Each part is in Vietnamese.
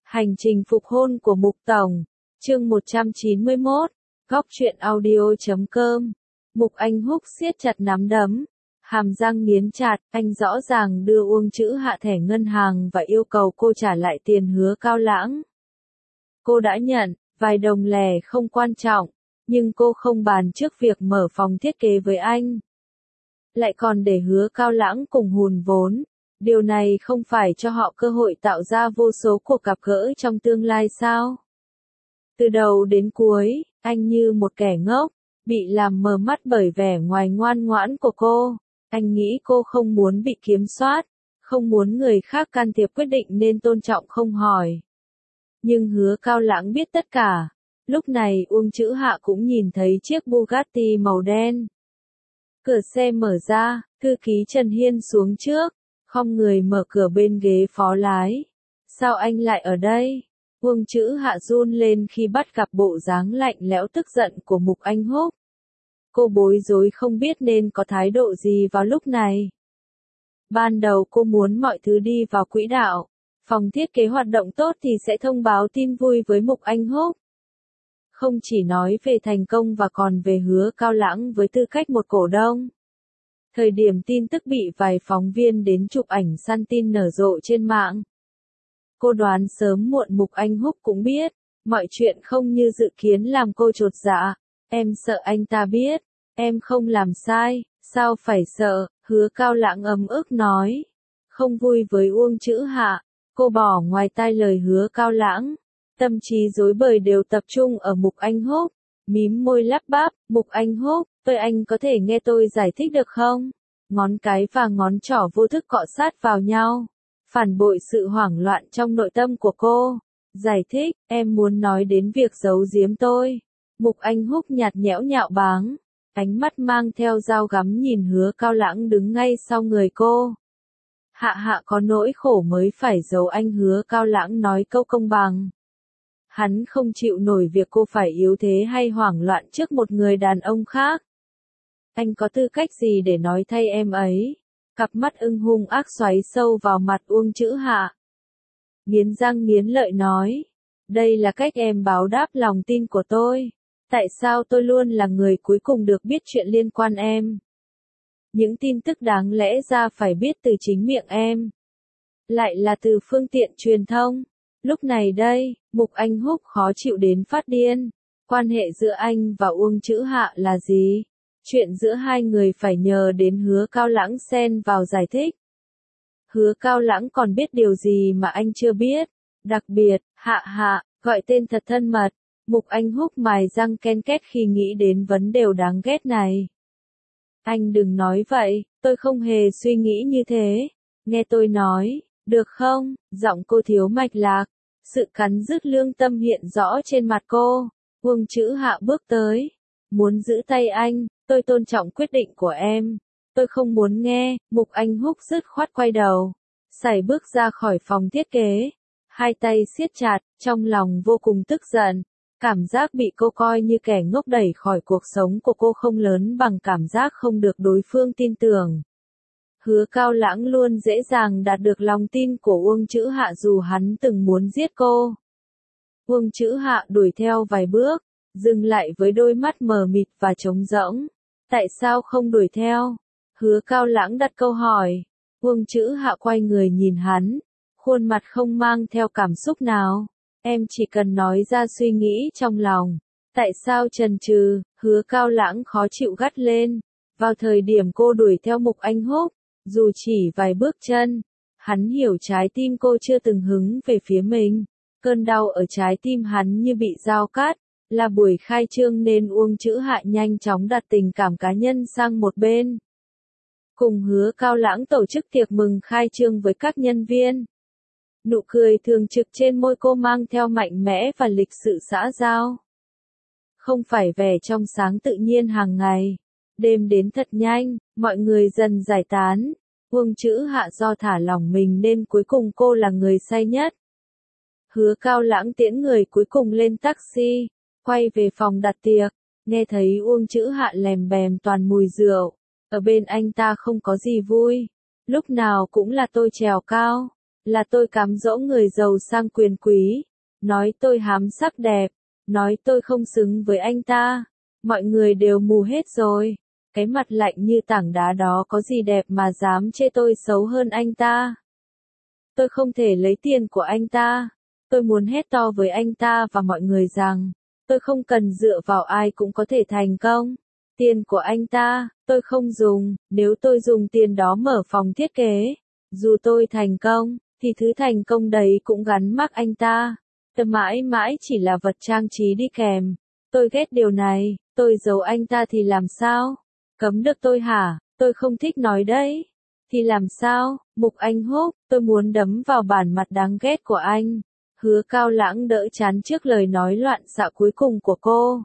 Hành trình phục hôn của Mục Tổng, chương 191, góc truyện audio.com. Mục Anh Húc siết chặt nắm đấm, hàm răng nghiến chặt, anh rõ ràng đưa Uông Chữ Hạ thẻ ngân hàng và yêu cầu cô trả lại tiền Hứa Cao Lãng. Cô đã nhận, vài đồng lẻ không quan trọng, nhưng cô không bàn trước việc mở phòng thiết kế với anh. Lại còn để Hứa Cao Lãng cùng hùn vốn. Điều này không phải cho họ cơ hội tạo ra vô số cuộc gặp gỡ trong tương lai sao? Từ đầu đến cuối, anh như một kẻ ngốc, bị làm mờ mắt bởi vẻ ngoài ngoan ngoãn của cô. Anh nghĩ cô không muốn bị kiểm soát, không muốn người khác can thiệp quyết định nên tôn trọng không hỏi. Nhưng Hứa Cao Lãng biết tất cả. Lúc này Uông Chữ Hạ cũng nhìn thấy chiếc Bugatti màu đen. Cửa xe mở ra, thư ký Trần Hiên xuống trước. Khom người mở cửa bên ghế phó lái. Sao anh lại ở đây? Uông Chữ Hạ run lên khi bắt gặp bộ dáng lạnh lẽo tức giận của Mục Anh Húc. Cô bối rối không biết nên có thái độ gì vào lúc này. Ban đầu cô muốn mọi thứ đi vào quỹ đạo. Phòng thiết kế hoạt động tốt thì sẽ thông báo tin vui với Mục Anh Húc. Không chỉ nói về thành công và còn về Hứa Cao Lãng với tư cách một cổ đông. Thời điểm tin tức bị vài phóng viên đến chụp ảnh săn tin nở rộ trên mạng. Cô đoán sớm muộn Mục Anh Húc cũng biết, mọi chuyện không như dự kiến làm cô chột dạ. Em sợ anh ta biết, em không làm sai, sao phải sợ, Hứa Cao Lãng ấm ức nói. Không vui với Uông Chữ Hạ, cô bỏ ngoài tai lời Hứa Cao Lãng. Tâm trí rối bời đều tập trung ở Mục Anh Húc, mím môi lắp bắp, Mục Anh Húc. Anh có thể nghe tôi giải thích được không? Ngón cái và ngón trỏ vô thức cọ sát vào nhau. Phản bội sự hoảng loạn trong nội tâm của cô. Giải thích, em muốn nói đến việc giấu giếm tôi. Mục Anh Húc nhạt nhẽo nhạo báng. Ánh mắt mang theo dao găm nhìn Hứa Cao Lãng đứng ngay sau người cô. Hạ hạ có nỗi khổ mới phải giấu anh. Hứa Cao Lãng nói câu công bằng. Hắn không chịu nổi việc cô phải yếu thế hay hoảng loạn trước một người đàn ông khác. Anh có tư cách gì để nói thay em ấy? Cặp mắt ưng hung ác xoáy sâu vào mặt Uông Chữ Hạ. Nghiến răng nghiến lợi nói. Đây là cách em báo đáp lòng tin của tôi. Tại sao tôi luôn là người cuối cùng được biết chuyện liên quan em? Những tin tức đáng lẽ ra phải biết từ chính miệng em. Lại là từ phương tiện truyền thông. Lúc này đây, Mục Anh Húc khó chịu đến phát điên. Quan hệ giữa anh và Uông Chữ Hạ là gì? Chuyện giữa hai người phải nhờ đến Hứa Cao Lãng xen vào giải thích. Hứa Cao Lãng còn biết điều gì mà anh chưa biết. Đặc biệt, Hạ, gọi tên thật thân mật. Mục Anh Húc mài răng ken két khi nghĩ đến vấn đề đáng ghét này. Anh đừng nói vậy, tôi không hề suy nghĩ như thế. Nghe tôi nói, được không? Giọng cô thiếu mạch lạc. Sự cắn rứt lương tâm hiện rõ trên mặt cô. Uông Chữ Hạ bước tới. Muốn giữ tay anh. Tôi tôn trọng quyết định của em. Tôi không muốn nghe. Mục Anh Húc dứt khoát quay đầu. Sải bước ra khỏi phòng thiết kế. Hai tay siết chặt, trong lòng vô cùng tức giận. Cảm giác bị cô coi như kẻ ngốc đẩy khỏi cuộc sống của cô không lớn bằng cảm giác không được đối phương tin tưởng. Hứa Cao Lãng luôn dễ dàng đạt được lòng tin của Uông Chữ Hạ dù hắn từng muốn giết cô. Uông Chữ Hạ đuổi theo vài bước, dừng lại với đôi mắt mờ mịt và trống rỗng. Tại sao không đuổi theo? Hứa Cao Lãng đặt câu hỏi. Uông Chữ Hạ quay người nhìn hắn, khuôn mặt không mang theo cảm xúc nào. Em chỉ cần nói ra suy nghĩ trong lòng. Tại sao chần chừ? Hứa Cao Lãng khó chịu gắt lên. Vào thời điểm cô đuổi theo Mục Anh Húc, dù chỉ vài bước chân, hắn hiểu trái tim cô chưa từng hứng về phía mình. Cơn đau ở trái tim hắn như bị dao cắt. Là buổi khai trương nên Uông Chữ Hạ nhanh chóng đặt tình cảm cá nhân sang một bên. Cùng Hứa Cao Lãng tổ chức tiệc mừng khai trương với các nhân viên. Nụ cười thường trực trên môi cô mang theo mạnh mẽ và lịch sự xã giao. Không phải vẻ trong sáng tự nhiên hàng ngày. Đêm đến thật nhanh, mọi người dần giải tán. Uông Chữ Hạ do thả lỏng mình nên cuối cùng cô là người say nhất. Hứa Cao Lãng tiễn người cuối cùng lên taxi, quay về phòng đặt tiệc, nghe thấy Uông Chữ Hạ lèm bèm toàn mùi rượu. Ở bên anh ta không có gì vui. Lúc nào cũng là tôi trèo cao. là tôi cám dỗ người giàu sang quyền quý, nói tôi hám sắc đẹp, nói tôi không xứng với anh ta. Mọi người đều mù hết rồi. Cái mặt lạnh như tảng đá đó có gì đẹp mà dám chê tôi xấu hơn anh ta. Tôi không thể lấy tiền của anh ta. Tôi muốn hét to với anh ta và mọi người rằng, tôi không cần dựa vào ai cũng có thể thành công. Tiền của anh ta, tôi không dùng, nếu tôi dùng tiền đó mở phòng thiết kế, dù tôi thành công, thì thứ thành công đấy cũng gắn mác anh ta. Tôi mãi mãi chỉ là vật trang trí đi kèm. Tôi ghét điều này, tôi giấu anh ta thì làm sao? Cấm được tôi hả? Tôi không thích nói đấy. Thì làm sao? Mục Anh Húc, tôi muốn đấm vào bản mặt đáng ghét của anh. Hứa Cao Lãng đỡ chán trước lời nói loạn xạ cuối cùng của cô.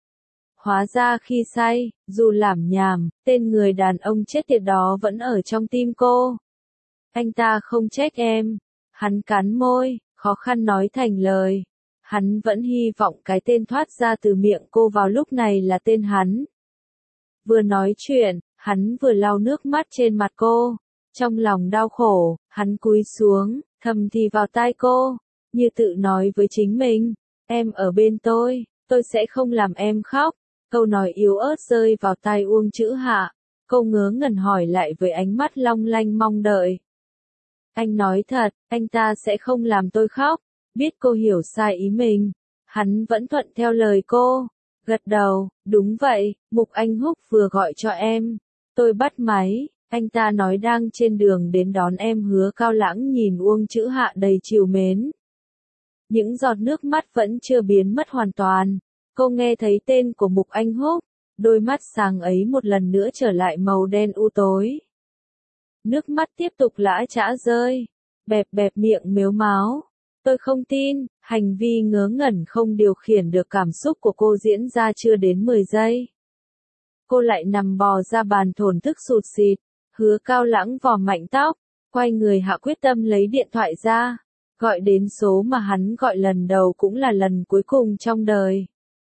Hóa ra khi say, dù lảm nhảm, tên người đàn ông chết tiệt đó vẫn ở trong tim cô. Anh ta không trách em. Hắn cắn môi, khó khăn nói thành lời. Hắn vẫn hy vọng cái tên thoát ra từ miệng cô vào lúc này là tên hắn. Vừa nói chuyện, hắn vừa lau nước mắt trên mặt cô. Trong lòng đau khổ, hắn cúi xuống, thầm thì vào tai cô, như tự nói với chính mình, em ở bên tôi sẽ không làm em khóc. Câu nói yếu ớt rơi vào tai Uông Chữ Hạ. Cô ngớ ngẩn hỏi lại với ánh mắt long lanh mong đợi. Anh nói thật, anh ta sẽ không làm tôi khóc. Biết cô hiểu sai ý mình, hắn vẫn thuận theo lời cô. Gật đầu, đúng vậy, Mục Anh Húc vừa gọi cho em. Tôi bắt máy, anh ta nói đang trên đường đến đón em. Hứa Cao Lãng nhìn Uông Chữ Hạ đầy trìu mến. Những giọt nước mắt vẫn chưa biến mất hoàn toàn. Cô nghe thấy tên của Mục Anh Húc, đôi mắt sáng ấy một lần nữa trở lại màu đen u tối. Nước mắt tiếp tục lã chã rơi, bẹp bẹp miệng mếu máo. Tôi không tin, hành vi ngớ ngẩn không điều khiển được cảm xúc của cô diễn ra chưa đến 10 giây. Cô lại nằm bò ra bàn thổn thức sụt sịt. Hứa Cao Lãng vò mạnh tóc, quay người hạ quyết tâm lấy điện thoại ra, gọi đến số mà hắn gọi lần đầu cũng là lần cuối cùng trong đời.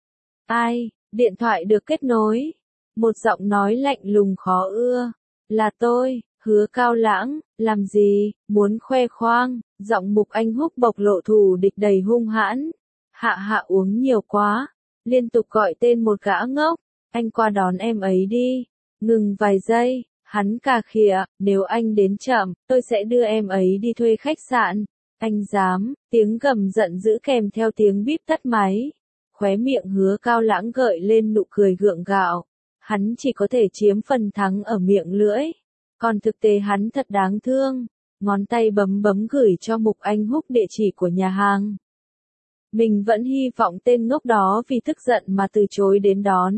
Ai? Điện thoại được kết nối. Một giọng nói lạnh lùng khó ưa. Là tôi. Hứa Cao Lãng, làm gì? Muốn khoe khoang? Giọng Mục Anh Húc bộc lộ thù địch đầy hung hãn. Hạ Hạ uống nhiều quá. Liên tục gọi tên một gã ngốc. Anh qua đón em ấy đi. Ngừng vài giây, hắn cà khịa, nếu anh đến chậm, tôi sẽ đưa em ấy đi thuê khách sạn. Anh dám? Tiếng gầm giận dữ kèm theo tiếng bíp tắt máy. Khóe miệng Hứa Cao Lãng gợi lên nụ cười gượng gạo. Hắn chỉ có thể chiếm phần thắng ở miệng lưỡi. Còn thực tế hắn thật đáng thương. Ngón tay bấm bấm gửi cho Mục Anh Húc địa chỉ của nhà hàng. Mình vẫn hy vọng tên ngốc đó vì tức giận mà từ chối đến đón.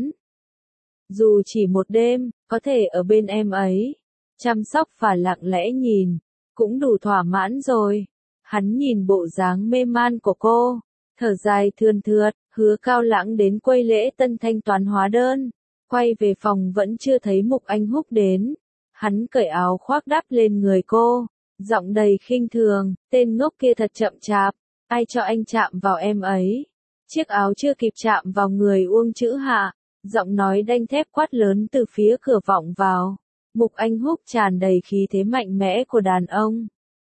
Dù chỉ một đêm, có thể ở bên em ấy. Chăm sóc và lặng lẽ nhìn. Cũng đủ thỏa mãn rồi. Hắn nhìn bộ dáng mê man của cô. Thở dài thườn thượt. Hứa Cao Lãng đến quầy lễ tân thanh toán hóa đơn. Quay về phòng vẫn chưa thấy Mục Anh Húc đến. Hắn cởi áo khoác đắp lên người cô. Giọng đầy khinh thường, tên ngốc kia thật chậm chạp. Ai cho anh chạm vào em ấy? Chiếc áo chưa kịp chạm vào người Uông Chữ Hạ. Giọng nói đanh thép quát lớn từ phía cửa vọng vào. Mục Anh Húc tràn đầy khí thế mạnh mẽ của đàn ông.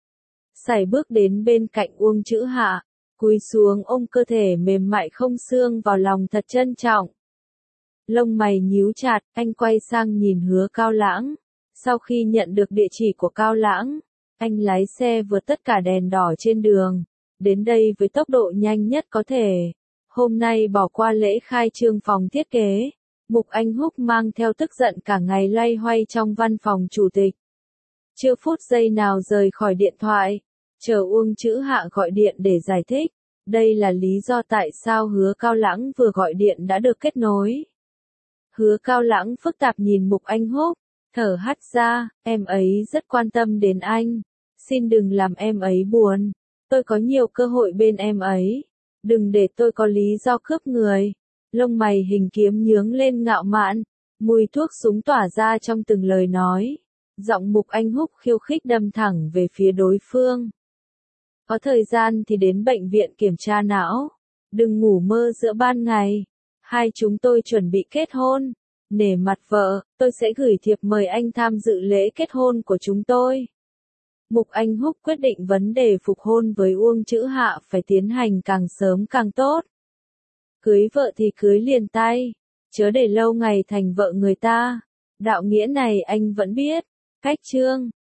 Sải bước đến bên cạnh Uông Chữ Hạ. Cúi xuống ôm cơ thể mềm mại không xương vào lòng thật trân trọng. Lông mày nhíu chặt, anh quay sang nhìn Hứa Cao Lãng. Sau khi nhận được địa chỉ của Cao Lãng, anh lái xe vượt tất cả đèn đỏ trên đường, đến đây với tốc độ nhanh nhất có thể. Hôm nay bỏ qua lễ khai trương phòng thiết kế, Mục Anh Húc mang theo tức giận cả ngày loay hoay trong văn phòng chủ tịch. Chưa phút giây nào rời khỏi điện thoại, chờ Uông Chữ Hạ gọi điện để giải thích. Đây là lý do tại sao Hứa Cao Lãng vừa gọi điện đã được kết nối. Hứa Cao Lãng phức tạp nhìn Mục Anh Húc, thở hắt ra, em ấy rất quan tâm đến anh. Xin đừng làm em ấy buồn. Tôi có nhiều cơ hội bên em ấy. Đừng để tôi có lý do cướp người. Lông mày hình kiếm nhướng lên ngạo mạn. Mùi thuốc súng tỏa ra trong từng lời nói. Giọng Mục Anh Húc khiêu khích đâm thẳng về phía đối phương. Có thời gian thì đến bệnh viện kiểm tra não. Đừng ngủ mơ giữa ban ngày. Hai chúng tôi chuẩn bị kết hôn. Nể mặt vợ, tôi sẽ gửi thiệp mời anh tham dự lễ kết hôn của chúng tôi. Mục Anh Húc quyết định vấn đề phục hôn với Uông Chữ Hạ phải tiến hành càng sớm càng tốt. Cưới vợ thì cưới liền tay, chớ để lâu ngày thành vợ người ta. Đạo nghĩa này anh vẫn biết. Cách chương